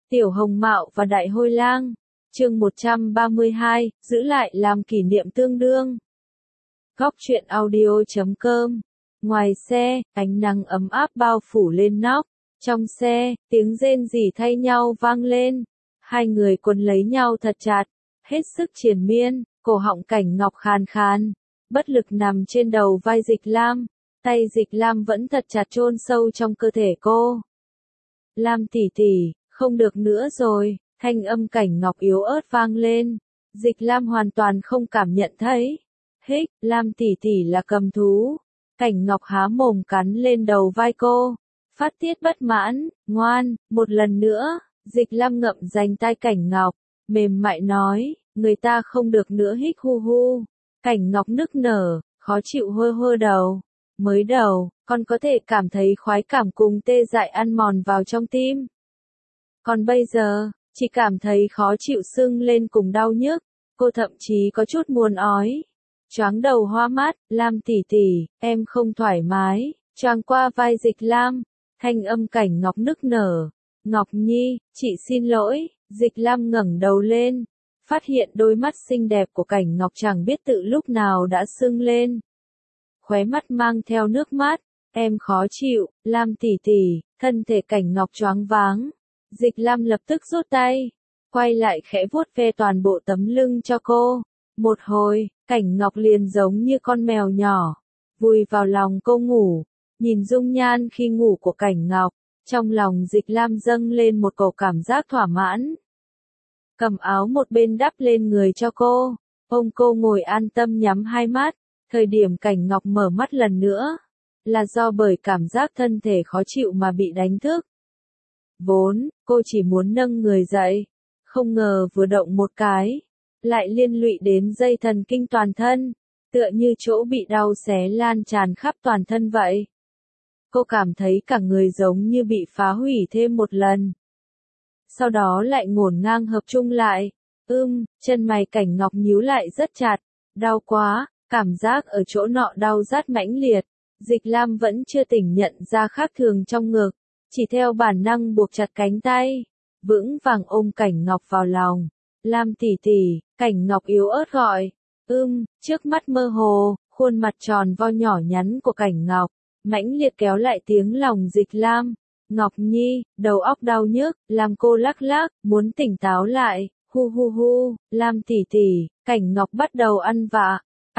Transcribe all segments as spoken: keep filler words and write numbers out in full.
Tiểu Hồng Mạo và Đại Hôi Lang. Chương một trăm ba mươi hai, giữ lại làm kỷ niệm tương đương. Góc truyện audio chấm com. Ngoài xe, ánh nắng ấm áp bao phủ lên nóc. Trong xe, tiếng rên rỉ thay nhau vang lên. Hai người quấn lấy nhau thật chặt, hết sức triền miên, cổ họng Cảnh Ngọc khàn khàn, bất lực nằm trên đầu vai Dịch Lam. Tay Dịch Lam vẫn thật chặt chôn sâu trong cơ thể cô. Lam tỷ tỷ, không được nữa rồi, thanh âm Cảnh Ngọc yếu ớt vang lên. Dịch Lam hoàn toàn không cảm nhận thấy. Hích, Lam tỷ tỷ là cầm thú. Cảnh Ngọc há mồm cắn lên đầu vai cô, phát tiết bất mãn. Ngoan, một lần nữa. Dịch Lam ngậm dành tai Cảnh Ngọc, mềm mại nói, người ta không được nữa hích hu hu. Cảnh Ngọc nức nở, khó chịu hơ hơ đầu. Mới đầu, con có thể cảm thấy khoái cảm cùng tê dại ăn mòn vào trong tim. Còn bây giờ, chỉ cảm thấy khó chịu sưng lên cùng đau nhức. Cô thậm chí có chút muốn ói. Choáng đầu hoa mắt, Lam tỷ tỷ, em không thoải mái. Choàng qua vai Dịch Lam, thanh âm Cảnh Ngọc nức nở. Ngọc Nhi, chị xin lỗi. Dịch Lam ngẩng đầu lên, phát hiện đôi mắt xinh đẹp của Cảnh Ngọc chẳng biết tự lúc nào đã sưng lên. Khóe mắt mang theo nước mắt, em khó chịu, Lam tỷ tỷ. Thân thể Cảnh Ngọc choáng váng. Dịch Lam lập tức rút tay, quay lại khẽ vuốt ve toàn bộ tấm lưng cho cô. Một hồi, Cảnh Ngọc liền giống như con mèo nhỏ, vùi vào lòng cô ngủ. Nhìn dung nhan khi ngủ của Cảnh Ngọc, trong lòng Dịch Lam dâng lên một cổ cảm giác thỏa mãn. Cầm áo một bên đắp lên người cho cô, ôm cô ngồi an tâm nhắm hai mắt. Thời điểm Cảnh Ngọc mở mắt lần nữa, là do bởi cảm giác thân thể khó chịu mà bị đánh thức. Vốn, cô chỉ muốn nâng người dậy, không ngờ vừa động một cái, lại liên lụy đến dây thần kinh toàn thân, tựa như chỗ bị đau xé lan tràn khắp toàn thân vậy. Cô cảm thấy cả người giống như bị phá hủy thêm một lần. Sau đó lại ngổn ngang hợp chung lại. Ưm, chân mày Cảnh Ngọc nhíu lại rất chặt. Đau quá, cảm giác ở chỗ nọ đau rát mãnh liệt. Dịch Lam vẫn chưa tỉnh nhận ra khác thường trong ngực, chỉ theo bản năng buộc chặt cánh tay, vững vàng ôm Cảnh Ngọc vào lòng. Lam tỷ tỷ, Cảnh Ngọc yếu ớt gọi. Ưm, trước mắt mơ hồ, khuôn mặt tròn vo nhỏ nhắn của Cảnh Ngọc mãnh liệt kéo lại tiếng lòng Dịch Lam. Ngọc Nhi, đầu óc đau nhức, làm cô lắc lắc, muốn tỉnh táo lại. Hu hu hu, Lam tỷ tỷ. Cảnh Ngọc bắt đầu ăn vạ.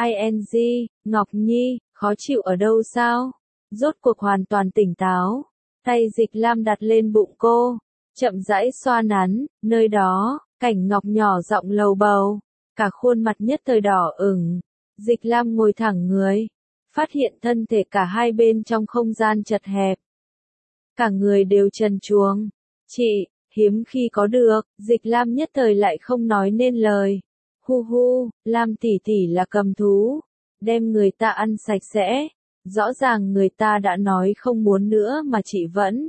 ing, Ngọc Nhi, khó chịu ở đâu sao? Rốt cuộc hoàn toàn tỉnh táo. Tay Dịch Lam đặt lên bụng cô, chậm rãi xoa nắn, nơi đó. Cảnh Ngọc nhỏ giọng lầu bầu, cả khuôn mặt nhất thời đỏ ửng. Dịch Lam ngồi thẳng người, phát hiện thân thể cả hai bên trong không gian chật hẹp. Cả người đều trần truồng. Chị, hiếm khi có được. Dịch Lam nhất thời lại không nói nên lời. Hu hu, Lam tỷ tỷ là cầm thú, đem người ta ăn sạch sẽ. Rõ ràng người ta đã nói không muốn nữa mà chị vẫn.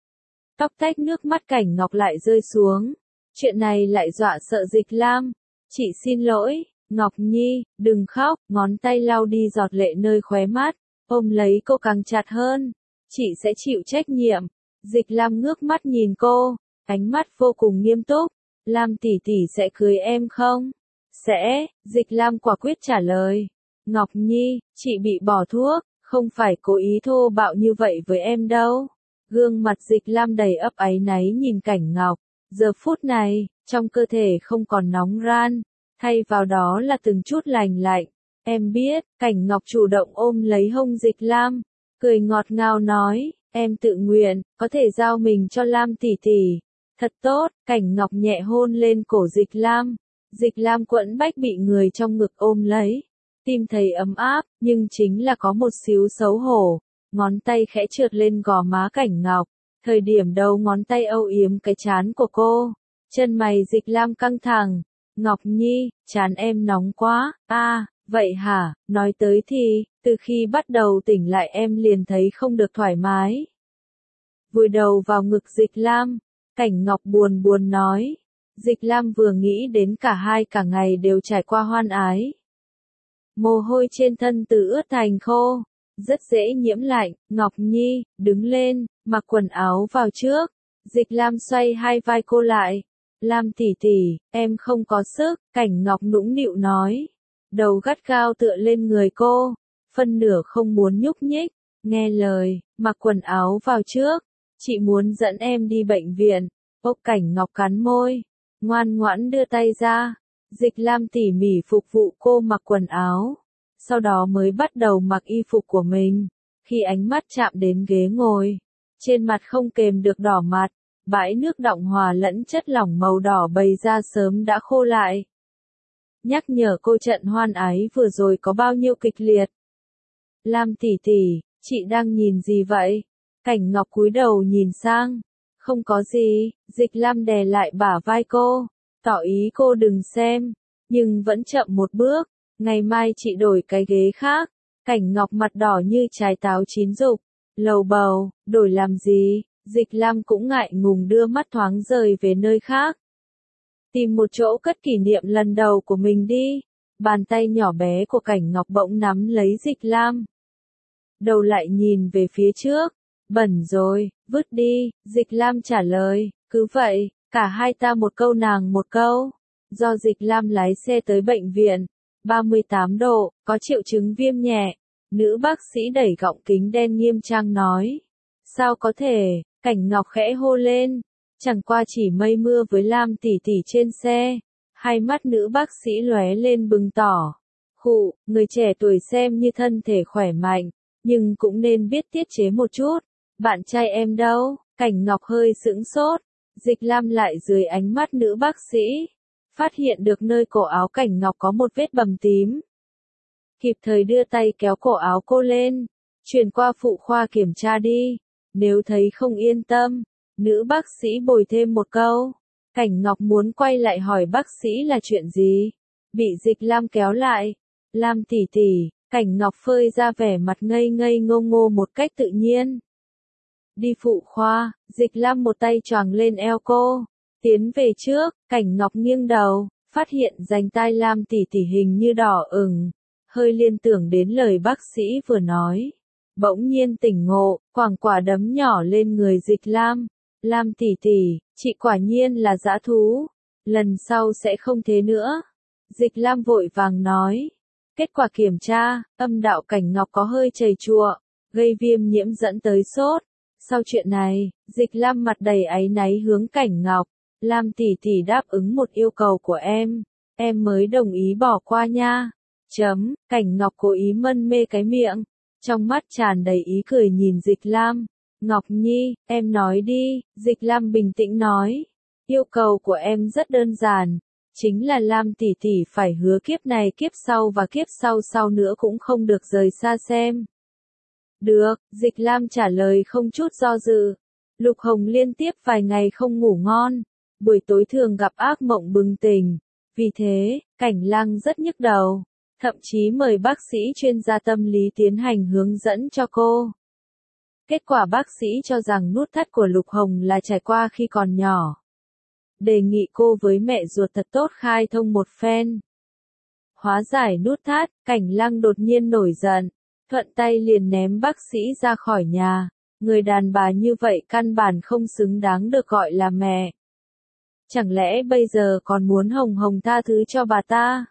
Tóc tách nước mắt Cảnh Ngọc lại rơi xuống. Chuyện này lại dọa sợ Dịch Lam. Chị xin lỗi, Ngọc Nhi, đừng khóc. Ngón tay lau đi giọt lệ nơi khóe mắt, ôm lấy cô càng chặt hơn. Chị sẽ chịu trách nhiệm. Dịch Lam ngước mắt nhìn cô, ánh mắt vô cùng nghiêm túc. Lam tỷ tỷ sẽ cưới em không? Sẽ, Dịch Lam quả quyết trả lời. Ngọc Nhi, chị bị bỏ thuốc, không phải cố ý thô bạo như vậy với em đâu. Gương mặt Dịch Lam đầy ấp áy náy nhìn Cảnh Ngọc. Giờ phút này, trong cơ thể không còn nóng ran, thay vào đó là từng chút lành lạnh. Em biết. Cảnh Ngọc chủ động ôm lấy hông Dịch Lam, cười ngọt ngào nói, em tự nguyện, có thể giao mình cho Lam tỷ tỷ. Thật tốt. Cảnh Ngọc nhẹ hôn lên cổ Dịch Lam. Dịch Lam quẫn bách bị người trong ngực ôm lấy, tim thấy ấm áp, nhưng chính là có một xíu xấu hổ. Ngón tay khẽ trượt lên gò má Cảnh Ngọc, thời điểm đầu ngón tay âu yếm cái trán của cô. Chân mày Dịch Lam căng thẳng. Ngọc Nhi, trán em nóng quá. A, à, vậy hả? Nói tới thì, từ khi bắt đầu tỉnh lại em liền thấy không được thoải mái. Vùi đầu vào ngực Dịch Lam, Cảnh Ngọc buồn buồn nói. Dịch Lam vừa nghĩ đến cả hai cả ngày đều trải qua hoan ái. Mồ hôi trên thân từ ướt thành khô, rất dễ nhiễm lạnh. Ngọc Nhi, đứng lên, mặc quần áo vào trước. Dịch Lam xoay hai vai cô lại. Lam tỷ tỷ, em không có sức, Cảnh Ngọc nũng nịu nói. Đầu gắt gao tựa lên người cô, phân nửa không muốn nhúc nhích. Nghe lời, mặc quần áo vào trước. Chị muốn dẫn em đi bệnh viện. Ốc Cảnh Ngọc cắn môi, ngoan ngoãn đưa tay ra. Dịch Lam tỉ mỉ phục vụ cô mặc quần áo. Sau đó mới bắt đầu mặc y phục của mình. Khi ánh mắt chạm đến ghế ngồi, trên mặt không kềm được đỏ mặt. Bãi nước đọng hòa lẫn chất lỏng màu đỏ bày ra sớm đã khô lại. Nhắc nhở cô trận hoan ái vừa rồi có bao nhiêu kịch liệt. Lam tỷ tỷ, chị đang nhìn gì vậy? Cảnh Ngọc cúi đầu nhìn sang. Không có gì, Dịch Lam đè lại bả vai cô, tỏ ý cô đừng xem, nhưng vẫn chậm một bước. Ngày mai chị đổi cái ghế khác. Cảnh Ngọc mặt đỏ như trái táo chín rục, lầu bầu, đổi làm gì? Dịch Lam cũng ngại ngùng đưa mắt thoáng rời về nơi khác. Tìm một chỗ cất kỷ niệm lần đầu của mình đi. Bàn tay nhỏ bé của Cảnh Ngọc bỗng nắm lấy Dịch Lam. Đầu lại nhìn về phía trước. Bẩn rồi, vứt đi, Dịch Lam trả lời. Cứ vậy, cả hai ta một câu nàng một câu. Do Dịch Lam lái xe tới bệnh viện. ba mươi tám độ, có triệu chứng viêm nhẹ. Nữ bác sĩ đẩy gọng kính đen nghiêm trang nói. Sao có thể? Cảnh Ngọc khẽ hô lên. Chẳng qua chỉ mây mưa với Lam tỷ tỷ trên xe. Hai mắt nữ bác sĩ lóe lên bừng tỏ. Khụ, người trẻ tuổi xem như thân thể khỏe mạnh, nhưng cũng nên biết tiết chế một chút. Bạn trai em đâu? Cảnh Ngọc hơi sững sốt. Dịch Lam lại dưới ánh mắt nữ bác sĩ. Phát hiện được nơi cổ áo Cảnh Ngọc có một vết bầm tím. Kịp thời đưa tay kéo cổ áo cô lên. Chuyển qua phụ khoa kiểm tra đi. Nếu thấy không yên tâm, nữ bác sĩ bồi thêm một câu. Cảnh Ngọc muốn quay lại hỏi bác sĩ là chuyện gì. Bị Dịch Lam kéo lại. Lam tỷ tỷ, Cảnh Ngọc phơi ra vẻ mặt ngây ngây ngô ngô một cách tự nhiên. Đi phụ khoa, Dịch Lam một tay choàng lên eo cô. Tiến về trước, Cảnh Ngọc nghiêng đầu, phát hiện rành tai Lam tỷ tỷ hình như đỏ ửng. Hơi liên tưởng đến lời bác sĩ vừa nói. Bỗng nhiên tỉnh ngộ, quàng quả đấm nhỏ lên người Dịch Lam. Lam tỷ tỷ, chị quả nhiên là dã thú. Lần sau sẽ không thế nữa. Dịch Lam vội vàng nói. Kết quả kiểm tra, âm đạo Cảnh Ngọc có hơi chảy chùa, gây viêm nhiễm dẫn tới sốt. Sau chuyện này, Dịch Lam mặt đầy áy náy hướng Cảnh Ngọc. Lam tỷ tỷ đáp ứng một yêu cầu của em, em mới đồng ý bỏ qua nha. Chấm, Cảnh Ngọc cố ý mân mê cái miệng, trong mắt tràn đầy ý cười nhìn Dịch Lam. Ngọc Nhi, em nói đi, Dịch Lam bình tĩnh nói. Yêu cầu của em rất đơn giản, chính là Lam tỷ tỷ phải hứa kiếp này kiếp sau và kiếp sau sau nữa cũng không được rời xa xem. Được, Dịch Lam trả lời không chút do dự. Lục Hồng liên tiếp vài ngày không ngủ ngon, buổi tối thường gặp ác mộng bừng tỉnh. Vì thế, Cảnh Lăng rất nhức đầu, thậm chí mời bác sĩ chuyên gia tâm lý tiến hành hướng dẫn cho cô. Kết quả bác sĩ cho rằng nút thắt của Lục Hồng là trải qua khi còn nhỏ. Đề nghị cô với mẹ ruột thật tốt khai thông một phen. Hóa giải nút thắt, Cảnh Lăng đột nhiên nổi giận, thuận tay liền ném bác sĩ ra khỏi nhà. Người đàn bà như vậy căn bản không xứng đáng được gọi là mẹ. Chẳng lẽ bây giờ còn muốn Hồng Hồng tha thứ cho bà ta?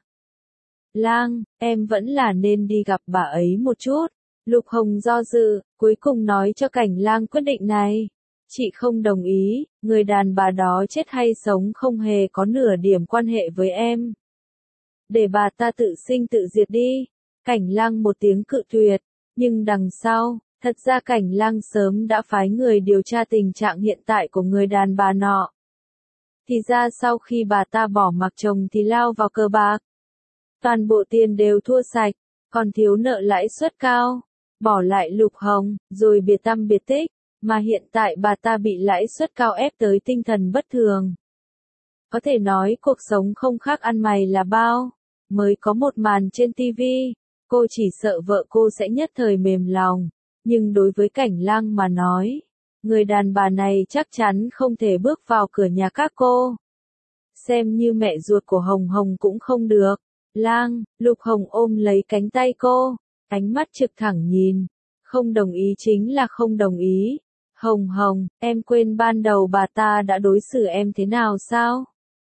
Lang, em vẫn là nên đi gặp bà ấy một chút. Lục Hồng do dự, cuối cùng nói cho Cảnh Lang quyết định này. Chị không đồng ý, người đàn bà đó chết hay sống không hề có nửa điểm quan hệ với em. Để bà ta tự sinh tự diệt đi. Cảnh Lang một tiếng cự tuyệt, nhưng đằng sau, thật ra Cảnh Lang sớm đã phái người điều tra tình trạng hiện tại của người đàn bà nọ. Thì ra sau khi bà ta bỏ mặc chồng thì lao vào cờ bạc. Toàn bộ tiền đều thua sạch, còn thiếu nợ lãi suất cao. Bỏ lại Lục Hồng, rồi biệt tăm biệt tích, mà hiện tại bà ta bị lãi suất cao ép tới tinh thần bất thường. Có thể nói cuộc sống không khác ăn mày là bao. Mới có một màn trên ti vi, cô chỉ sợ vợ cô sẽ nhất thời mềm lòng. Nhưng đối với Cảnh Lang mà nói, người đàn bà này chắc chắn không thể bước vào cửa nhà các cô. Xem như mẹ ruột của Hồng Hồng cũng không được. Lang, Lục Hồng ôm lấy cánh tay cô, ánh mắt trực thẳng nhìn. Không đồng ý chính là không đồng ý. Hồng Hồng, em quên ban đầu bà ta đã đối xử em thế nào sao?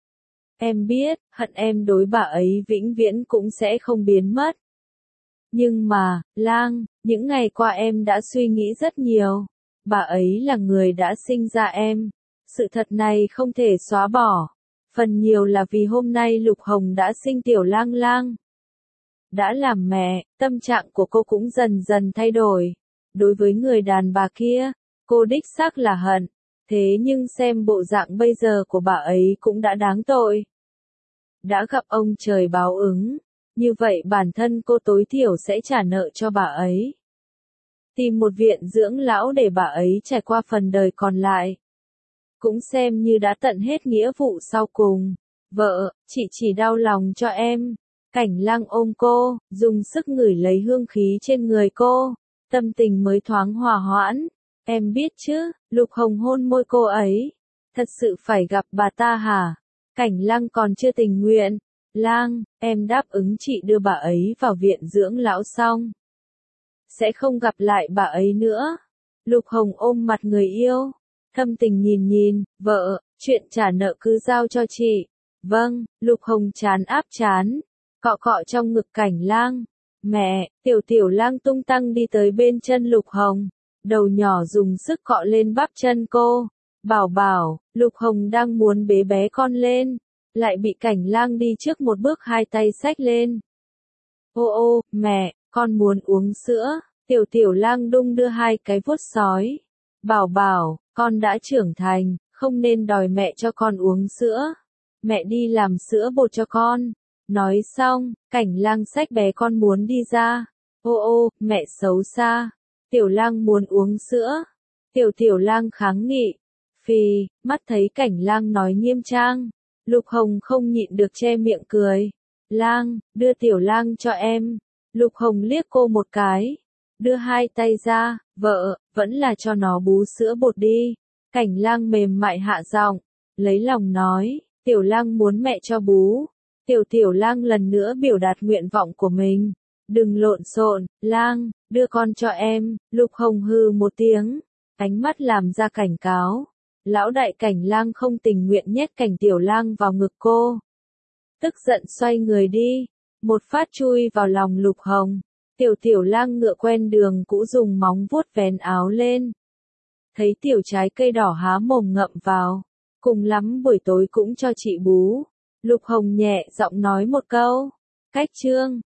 Em biết, hận em đối bà ấy vĩnh viễn cũng sẽ không biến mất. Nhưng mà, Lang, những ngày qua em đã suy nghĩ rất nhiều. Bà ấy là người đã sinh ra em. Sự thật này không thể xóa bỏ. Phần nhiều là vì hôm nay Lục Hồng đã sinh tiểu Lang Lang. Đã làm mẹ, tâm trạng của cô cũng dần dần thay đổi. Đối với người đàn bà kia, cô đích xác là hận. Thế nhưng xem bộ dạng bây giờ của bà ấy cũng đã đáng tội. Đã gặp ông trời báo ứng. Như vậy bản thân cô tối thiểu sẽ trả nợ cho bà ấy. Tìm một viện dưỡng lão để bà ấy trải qua phần đời còn lại. Cũng xem như đã tận hết nghĩa vụ sau cùng. Vợ, chị chỉ đau lòng cho em. Cảnh Lang ôm cô, dùng sức ngửi lấy hương khí trên người cô. Tâm tình mới thoáng hòa hoãn. Em biết chứ, Lục Hồng hôn môi cô ấy. Thật sự phải gặp bà ta hả? Cảnh Lang còn chưa tình nguyện. Lang, em đáp ứng chị đưa bà ấy vào viện dưỡng lão xong. Sẽ không gặp lại bà ấy nữa. Lục Hồng ôm mặt người yêu. Thâm tình nhìn nhìn, vợ, chuyện trả nợ cứ giao cho chị. Vâng, Lục Hồng chán áp chán. Cọ cọ trong ngực Cảnh Lang. Mẹ, tiểu tiểu Lang tung tăng đi tới bên chân Lục Hồng. Đầu nhỏ dùng sức cọ lên bắp chân cô. Bảo bảo, Lục Hồng đang muốn bế bé con lên. Lại bị Cảnh Lang đi trước một bước hai tay xách lên. Ô ô, mẹ, con muốn uống sữa. Tiểu tiểu Lang đung đưa hai cái vuốt sói. Bảo bảo, con đã trưởng thành, không nên đòi mẹ cho con uống sữa. Mẹ đi làm sữa bột cho con. Nói xong, Cảnh Lang xách bé con muốn đi ra. Ô ô, mẹ xấu xa. Tiểu Lang muốn uống sữa. Tiểu tiểu Lang kháng nghị. Phì, mắt thấy Cảnh Lang nói nghiêm trang. Lục Hồng không nhịn được che miệng cười. Lang, đưa tiểu Lang cho em. Lục Hồng liếc cô một cái. Đưa hai tay ra, vợ, vẫn là cho nó bú sữa bột đi. Cảnh Lang mềm mại hạ giọng, lấy lòng nói, tiểu Lang muốn mẹ cho bú. Tiểu tiểu Lang lần nữa biểu đạt nguyện vọng của mình. Đừng lộn xộn, Lang, đưa con cho em. Lục Hồng hừ một tiếng, ánh mắt làm ra cảnh cáo. Lão đại Cảnh Lang không tình nguyện nhét Cảnh tiểu Lang vào ngực cô. Tức giận xoay người đi, một phát chui vào lòng Lục Hồng. Tiểu tiểu Lang ngựa quen đường cũ dùng móng vuốt vén áo lên. Thấy tiểu trái cây đỏ há mồm ngậm vào. Cùng lắm buổi tối cũng cho chị bú. Lục Hồng nhẹ giọng nói một câu. Cách chương.